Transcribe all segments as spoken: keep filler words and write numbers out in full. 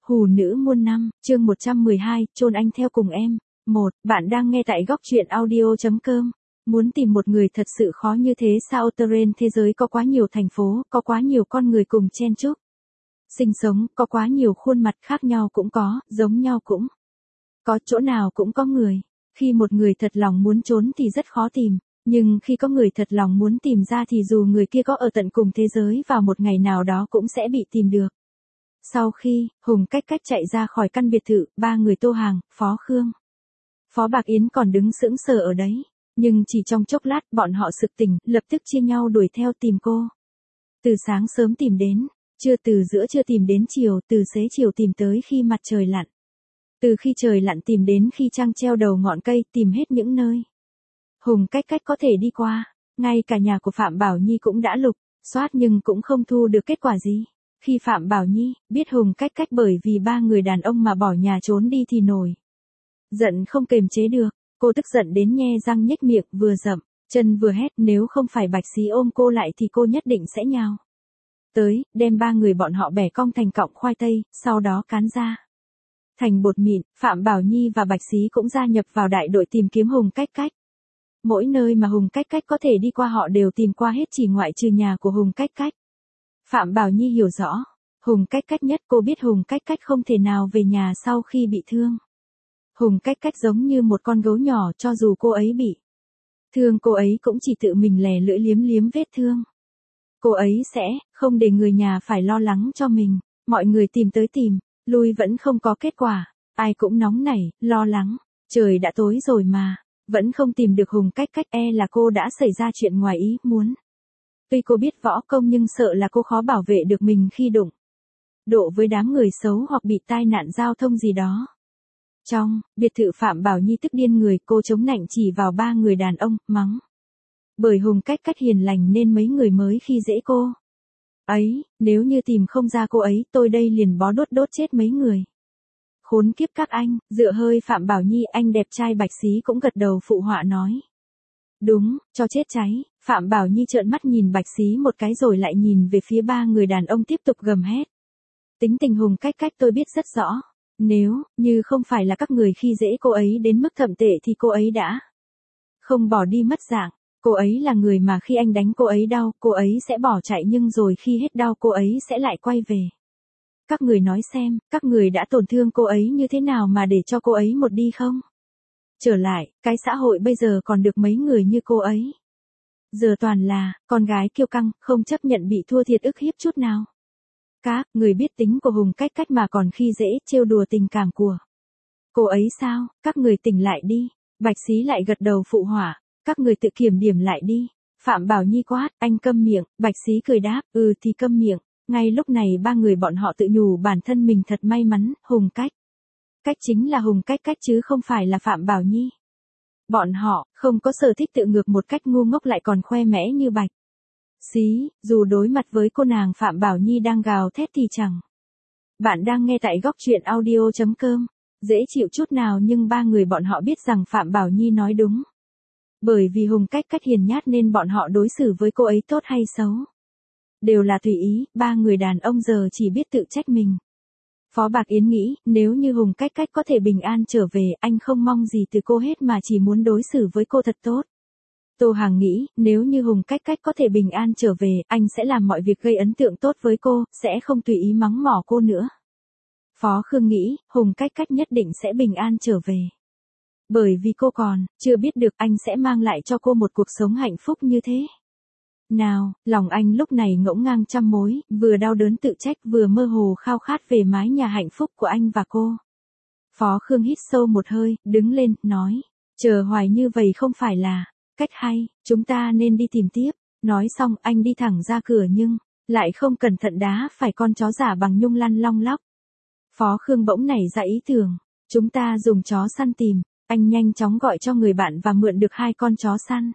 Hù nữ muôn năm, chương một trăm mười hai, chôn anh theo cùng em. một. Bạn đang nghe tại góc truyện audio chấm com. Muốn tìm một người thật sự khó như thế sao? Terrain thế giới có quá nhiều thành phố, có quá nhiều con người cùng chen chúc sinh sống, có quá nhiều khuôn mặt khác nhau cũng có, giống nhau cũng có, chỗ nào cũng có người. Khi một người thật lòng muốn trốn thì rất khó tìm, nhưng khi có người thật lòng muốn tìm ra thì dù người kia có ở tận cùng thế giới vào một ngày nào đó cũng sẽ bị tìm được. Sau khi Hùng Cách Cách chạy ra khỏi căn biệt thự, ba người Tô Hàng, Phó Khương, Phó Bạc Yến còn đứng sững sờ ở đấy, nhưng chỉ trong chốc lát bọn họ sực tỉnh, lập tức chia nhau đuổi theo tìm cô. Từ sáng sớm tìm đến, trưa từ giữa trưa tìm đến chiều, từ xế chiều tìm tới khi mặt trời lặn. Từ khi trời lặn tìm đến khi trăng treo đầu ngọn cây, tìm hết những nơi Hùng Cách Cách có thể đi qua, ngay cả nhà của Phạm Bảo Nhi cũng đã lục soát nhưng cũng không thu được kết quả gì. Khi Phạm Bảo Nhi biết Hùng Cách Cách bởi vì ba người đàn ông mà bỏ nhà trốn đi thì nổi giận không kềm chế được, cô tức giận đến nhe răng nhếch miệng, vừa dậm chân vừa hét, nếu không phải Bạch Xí ôm cô lại thì cô nhất định sẽ nhào tới, đem ba người bọn họ bẻ cong thành cọng khoai tây, sau đó cán ra thành bột mịn. Phạm Bảo Nhi và Bạch Xí cũng gia nhập vào đại đội tìm kiếm Hùng Cách Cách. Mỗi nơi mà Hùng Cách Cách có thể đi qua họ đều tìm qua hết, chỉ ngoại trừ nhà của Hùng Cách Cách. Phạm Bảo Nhi hiểu rõ Hùng Cách Cách nhất, cô biết Hùng Cách Cách không thể nào về nhà sau khi bị thương. Hùng Cách Cách giống như một con gấu nhỏ, cho dù cô ấy bị thương cô ấy cũng chỉ tự mình lè lưỡi liếm liếm vết thương. Cô ấy sẽ không để người nhà phải lo lắng cho mình. Mọi người tìm tới tìm lui vẫn không có kết quả, ai cũng nóng nảy, lo lắng. Trời đã tối rồi mà vẫn không tìm được Hùng Cách Cách, e là cô đã xảy ra chuyện ngoài ý muốn. Tuy cô biết võ công nhưng sợ là cô khó bảo vệ được mình khi đụng độ với đám người xấu hoặc bị tai nạn giao thông gì đó. Trong biệt thự, Phạm Bảo Nhi tức điên người, cô chống nạnh chỉ vào ba người đàn ông, mắng. Bởi Hùng Cách Cách hiền lành nên mấy người mới khi dễ cô ấy, nếu như tìm không ra cô ấy, tôi đây liền bó đốt đốt chết mấy người. Khốn kiếp các anh. Dựa hơi Phạm Bảo Nhi, anh đẹp trai Bạch Xí cũng gật đầu phụ họa nói. Đúng, cho chết cháy. Phạm Bảo Nhi trợn mắt nhìn Bạch Xí một cái rồi lại nhìn về phía ba người đàn ông tiếp tục gầm hét. Tính tình Hùng Cách Cách tôi biết rất rõ. Nếu như không phải là các người khi dễ cô ấy đến mức thậm tệ thì cô ấy đã không bỏ đi mất dạng. Cô ấy là người mà khi anh đánh cô ấy đau, cô ấy sẽ bỏ chạy, nhưng rồi khi hết đau cô ấy sẽ lại quay về. Các người nói xem, các người đã tổn thương cô ấy như thế nào mà để cho cô ấy một đi không? Trở lại, cái xã hội bây giờ còn được mấy người như cô ấy. Giờ toàn là con gái kiêu căng, không chấp nhận bị thua thiệt ức hiếp chút nào. Các người biết tính của Hùng Cách Cách mà còn khi dễ trêu đùa tình cảm của cô ấy sao? Các người tỉnh lại đi. Bạch Xí lại gật đầu phụ họa. Các người tự kiểm điểm lại đi. Phạm Bảo Nhi quát, anh câm miệng. Bạch Xí cười đáp, ừ thì câm miệng. Ngay lúc này ba người bọn họ tự nhủ bản thân mình thật may mắn, Hùng Cách Cách chính là Hùng Cách Cách chứ không phải là Phạm Bảo Nhi. Bọn họ không có sở thích tự ngược một cách ngu ngốc lại còn khoe mẽ như Bạch Xí, dù đối mặt với cô nàng Phạm Bảo Nhi đang gào thét thì chẳng. Bạn đang nghe tại góc truyện audio chấm com. Dễ chịu chút nào, nhưng ba người bọn họ biết rằng Phạm Bảo Nhi nói đúng. Bởi vì Hùng Cách Cách hiền nhát nên bọn họ đối xử với cô ấy tốt hay xấu đều là tùy ý, ba người đàn ông giờ chỉ biết tự trách mình. Phó Bạc Yến nghĩ, nếu như Hùng Cách Cách có thể bình an trở về, anh không mong gì từ cô hết mà chỉ muốn đối xử với cô thật tốt. Tô Hàng nghĩ, nếu như Hùng Cách Cách có thể bình an trở về, anh sẽ làm mọi việc gây ấn tượng tốt với cô, sẽ không tùy ý mắng mỏ cô nữa. Phó Khương nghĩ, Hùng Cách Cách nhất định sẽ bình an trở về. Bởi vì cô còn chưa biết được anh sẽ mang lại cho cô một cuộc sống hạnh phúc như thế nào. Lòng anh lúc này ngổn ngang trăm mối, vừa đau đớn tự trách vừa mơ hồ khao khát về mái nhà hạnh phúc của anh và cô. Phó Khương hít sâu một hơi, đứng lên, nói, chờ hoài như vậy không phải là cách hay, chúng ta nên đi tìm tiếp. Nói xong anh đi thẳng ra cửa nhưng lại không cẩn thận đá phải con chó giả bằng nhung lăn long lóc. Phó Khương bỗng nảy ra ý tưởng, chúng ta dùng chó săn tìm. Anh nhanh chóng gọi cho người bạn và mượn được hai con chó săn.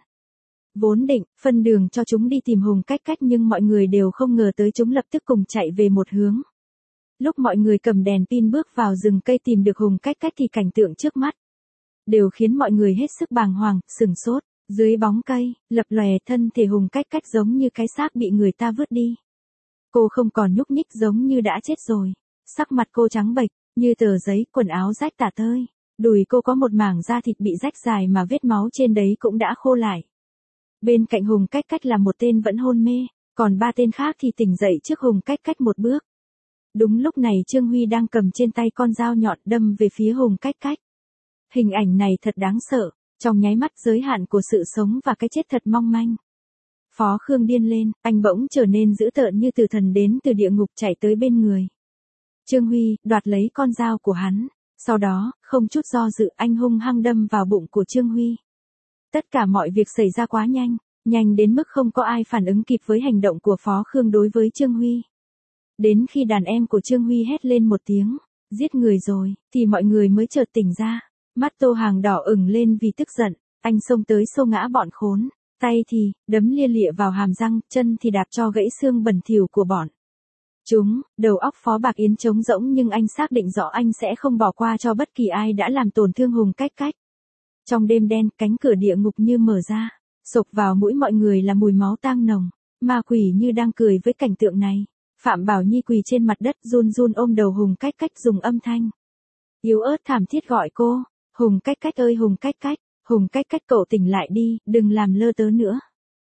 Vốn định phân đường cho chúng đi tìm Hùng Cách Cách, nhưng mọi người đều không ngờ tới chúng lập tức cùng chạy về một hướng. Lúc mọi người cầm đèn pin bước vào rừng cây tìm được Hùng Cách Cách thì cảnh tượng trước mắt đều khiến mọi người hết sức bàng hoàng, sửng sốt. Dưới bóng cây, lập lòe thân thể Hùng Cách Cách giống như cái xác bị người ta vứt đi. Cô không còn nhúc nhích, giống như đã chết rồi. Sắc mặt cô trắng bệch, như tờ giấy, quần áo rách tả tơi. Đùi cô có một mảng da thịt bị rách dài mà vết máu trên đấy cũng đã khô lại. Bên cạnh Hùng Cách Cách là một tên vẫn hôn mê, còn ba tên khác thì tỉnh dậy trước Hùng Cách Cách một bước. Đúng lúc này Trương Huy đang cầm trên tay con dao nhọn đâm về phía Hùng Cách Cách. Hình ảnh này thật đáng sợ, trong nháy mắt giới hạn của sự sống và cái chết thật mong manh. Phó Khương điên lên, anh bỗng trở nên dữ tợn như từ thần đến từ địa ngục chạy tới bên người. Trương Huy đoạt lấy con dao của hắn, sau đó, không chút do dự anh hung hăng đâm vào bụng của Trương Huy. Tất cả mọi việc xảy ra quá nhanh, nhanh đến mức không có ai phản ứng kịp với hành động của Phó Khương đối với Trương Huy. Đến khi đàn em của Trương Huy hét lên một tiếng, giết người rồi, thì mọi người mới chợt tỉnh ra. Mắt Tô Hàng đỏ ửng lên vì tức giận, anh xông tới xô ngã bọn khốn, tay thì, đấm lia lịa vào hàm răng, chân thì đạp cho gãy xương bẩn thỉu của bọn. Chúng, đầu óc Phó Bạc Yến trống rỗng nhưng anh xác định rõ anh sẽ không bỏ qua cho bất kỳ ai đã làm tổn thương Hùng Cách Cách. Trong đêm đen, cánh cửa địa ngục như mở ra, sộc vào mũi mọi người là mùi máu tang nồng, ma quỷ như đang cười với cảnh tượng này. Phạm Bảo Nhi quỳ trên mặt đất run run ôm đầu Hùng Cách Cách dùng âm thanh yếu ớt thảm thiết gọi cô, Hùng Cách Cách ơi Hùng Cách Cách, Hùng Cách Cách cậu tỉnh lại đi, đừng làm lơ tớ nữa.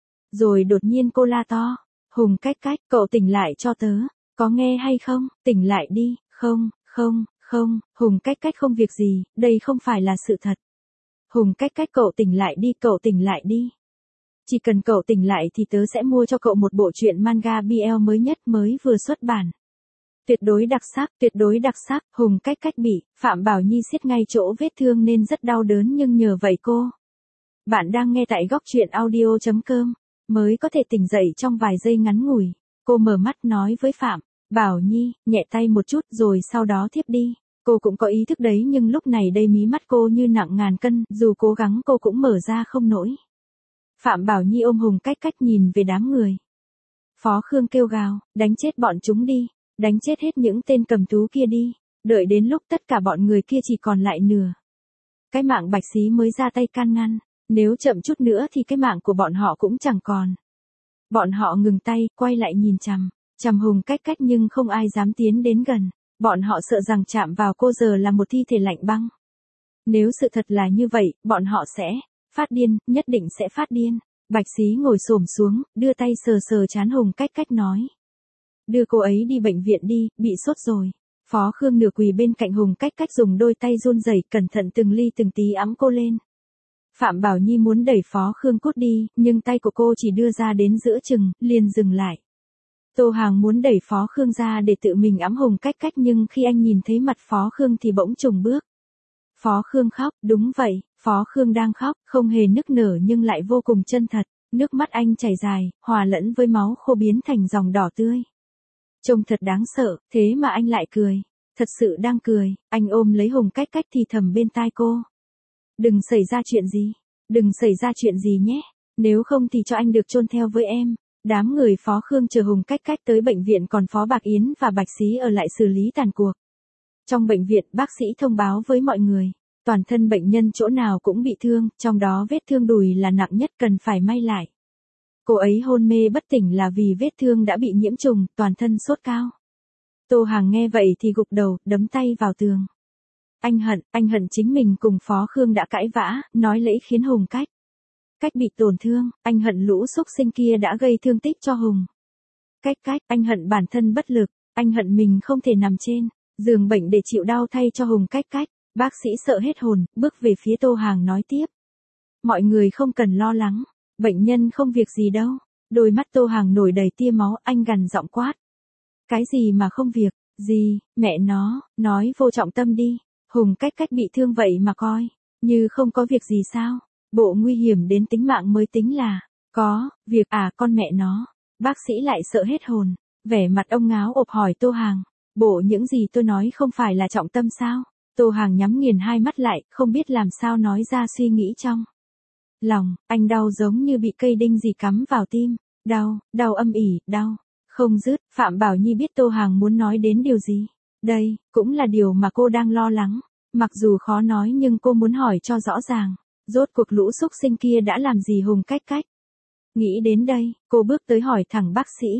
Rồi đột nhiên cô la to, Hùng Cách Cách, cậu tỉnh lại cho tớ, có nghe hay không, tỉnh lại đi, không, không, không, Hùng Cách Cách không việc gì, đây không phải là sự thật. Hùng Cách Cách cậu tỉnh lại đi, cậu tỉnh lại đi. Chỉ cần cậu tỉnh lại thì tớ sẽ mua cho cậu một bộ truyện manga bê lờ mới nhất mới vừa xuất bản. Tuyệt đối đặc sắc, tuyệt đối đặc sắc, Hùng Cách Cách bị, Phạm Bảo Nhi siết ngay chỗ vết thương nên rất đau đớn nhưng nhờ vậy cô. Bạn đang nghe tại góc truyện audio chấm com, mới có thể tỉnh dậy trong vài giây ngắn ngủi. Cô mở mắt nói với Phạm Bảo Nhi, nhẹ tay một chút rồi sau đó thiếp đi. Cô cũng có ý thức đấy nhưng lúc này đây mí mắt cô như nặng ngàn cân, dù cố gắng cô cũng mở ra không nổi. Phạm Bảo Nhi ôm Hùng Cách Cách nhìn về đám người. Phó Khương kêu gào, đánh chết bọn chúng đi, đánh chết hết những tên cầm thú kia đi, đợi đến lúc tất cả bọn người kia chỉ còn lại nửa. Cái mạng Bạch Xí mới ra tay can ngăn, nếu chậm chút nữa thì cái mạng của bọn họ cũng chẳng còn. Bọn họ ngừng tay, quay lại nhìn chằm, chằm Hùng Cách Cách nhưng không ai dám tiến đến gần, bọn họ sợ rằng chạm vào cô giờ là một thi thể lạnh băng. Nếu sự thật là như vậy, bọn họ sẽ phát điên, nhất định sẽ phát điên. Bạch Xí ngồi xổm xuống, đưa tay sờ sờ trán Hùng Cách Cách nói. Đưa cô ấy đi bệnh viện đi, bị sốt rồi. Phó Khương nửa quỳ bên cạnh Hùng Cách Cách dùng đôi tay run rẩy cẩn thận từng ly từng tí ẵm cô lên. Phạm Bảo Nhi muốn đẩy Phó Khương cút đi, nhưng tay của cô chỉ đưa ra đến giữa chừng, liền dừng lại. Tô Hàng muốn đẩy Phó Khương ra để tự mình ẵm Hùng Cách Cách nhưng khi anh nhìn thấy mặt Phó Khương thì bỗng chùng bước. Phó Khương khóc, đúng vậy, Phó Khương đang khóc, không hề nức nở nhưng lại vô cùng chân thật, nước mắt anh chảy dài, hòa lẫn với máu khô biến thành dòng đỏ tươi. Trông thật đáng sợ, thế mà anh lại cười, thật sự đang cười, anh ôm lấy Hùng Cách Cách thì thầm bên tai cô. Đừng xảy ra chuyện gì, đừng xảy ra chuyện gì nhé, nếu không thì cho anh được chôn theo với em. Đám người Phó Khương chờ Hùng Cách Cách tới bệnh viện còn Phó Bạc Yến và Bạch Xí ở lại xử lý tàn cuộc. Trong bệnh viện, bác sĩ thông báo với mọi người, toàn thân bệnh nhân chỗ nào cũng bị thương, trong đó vết thương đùi là nặng nhất cần phải may lại. Cô ấy hôn mê bất tỉnh là vì vết thương đã bị nhiễm trùng, toàn thân sốt cao. Tô Hàng nghe vậy thì gục đầu, đấm tay vào tường. Anh hận, anh hận chính mình cùng Phó Khương đã cãi vã, nói lẫy khiến Hùng Cách Cách bị tổn thương, anh hận lũ xúc sinh kia đã gây thương tích cho Hùng Cách Cách, anh hận bản thân bất lực, anh hận mình không thể nằm trên giường bệnh để chịu đau thay cho Hùng Cách Cách. Bác sĩ sợ hết hồn, bước về phía Tô Hàng nói tiếp. Mọi người không cần lo lắng, bệnh nhân không việc gì đâu. Đôi mắt Tô Hàng nổi đầy tia máu, anh gằn giọng quát. Cái gì mà không việc, gì, mẹ nó, nói vô trọng tâm đi. Hùng Cách Cách bị thương vậy mà coi như không có việc gì sao? Bộ nguy hiểm đến tính mạng mới tính là có việc à, con mẹ nó. Bác sĩ lại sợ hết hồn, vẻ mặt ông ngáo ộp hỏi Tô Hàng. Bộ những gì tôi nói không phải là trọng tâm sao? Tô Hàng nhắm nghiền hai mắt lại, không biết làm sao nói ra suy nghĩ trong lòng. Anh đau giống như bị cây đinh gì cắm vào tim. Đau, đau âm ỉ, đau không dứt. Phạm Bảo Nhi biết Tô Hàng muốn nói đến điều gì. Đây cũng là điều mà cô đang lo lắng. Mặc dù khó nói nhưng cô muốn hỏi cho rõ ràng. Rốt cuộc lũ xúc sinh kia đã làm gì Hùng Cách Cách? Nghĩ đến đây, cô bước tới hỏi thẳng bác sĩ.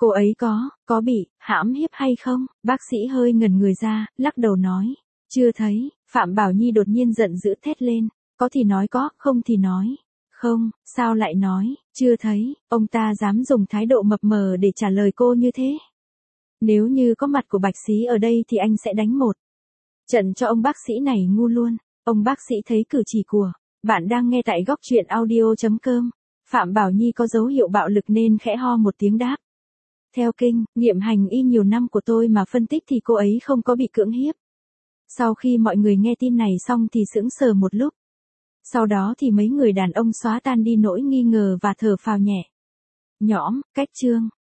Cô ấy có, có bị, hãm hiếp hay không? Bác sĩ hơi ngẩn người ra, lắc đầu nói. Chưa thấy, Phạm Bảo Nhi đột nhiên giận dữ thét lên. Có thì nói có, không thì nói. Không, sao lại nói, chưa thấy, ông ta dám dùng thái độ mập mờ để trả lời cô như thế. Nếu như có mặt của Bạch Xí ở đây thì anh sẽ đánh một trận cho ông bác sĩ này ngu luôn. Ông bác sĩ thấy cử chỉ của bạn đang nghe tại góc truyện audio.com. Phạm Bảo Nhi có dấu hiệu bạo lực nên khẽ ho một tiếng đáp. Theo kinh nghiệm hành y nhiều năm của tôi mà phân tích thì cô ấy không có bị cưỡng hiếp. Sau khi mọi người nghe tin này xong thì sững sờ một lúc. Sau đó thì mấy người đàn ông xóa tan đi nỗi nghi ngờ và thở phào nhẹ nhõm. Cách chương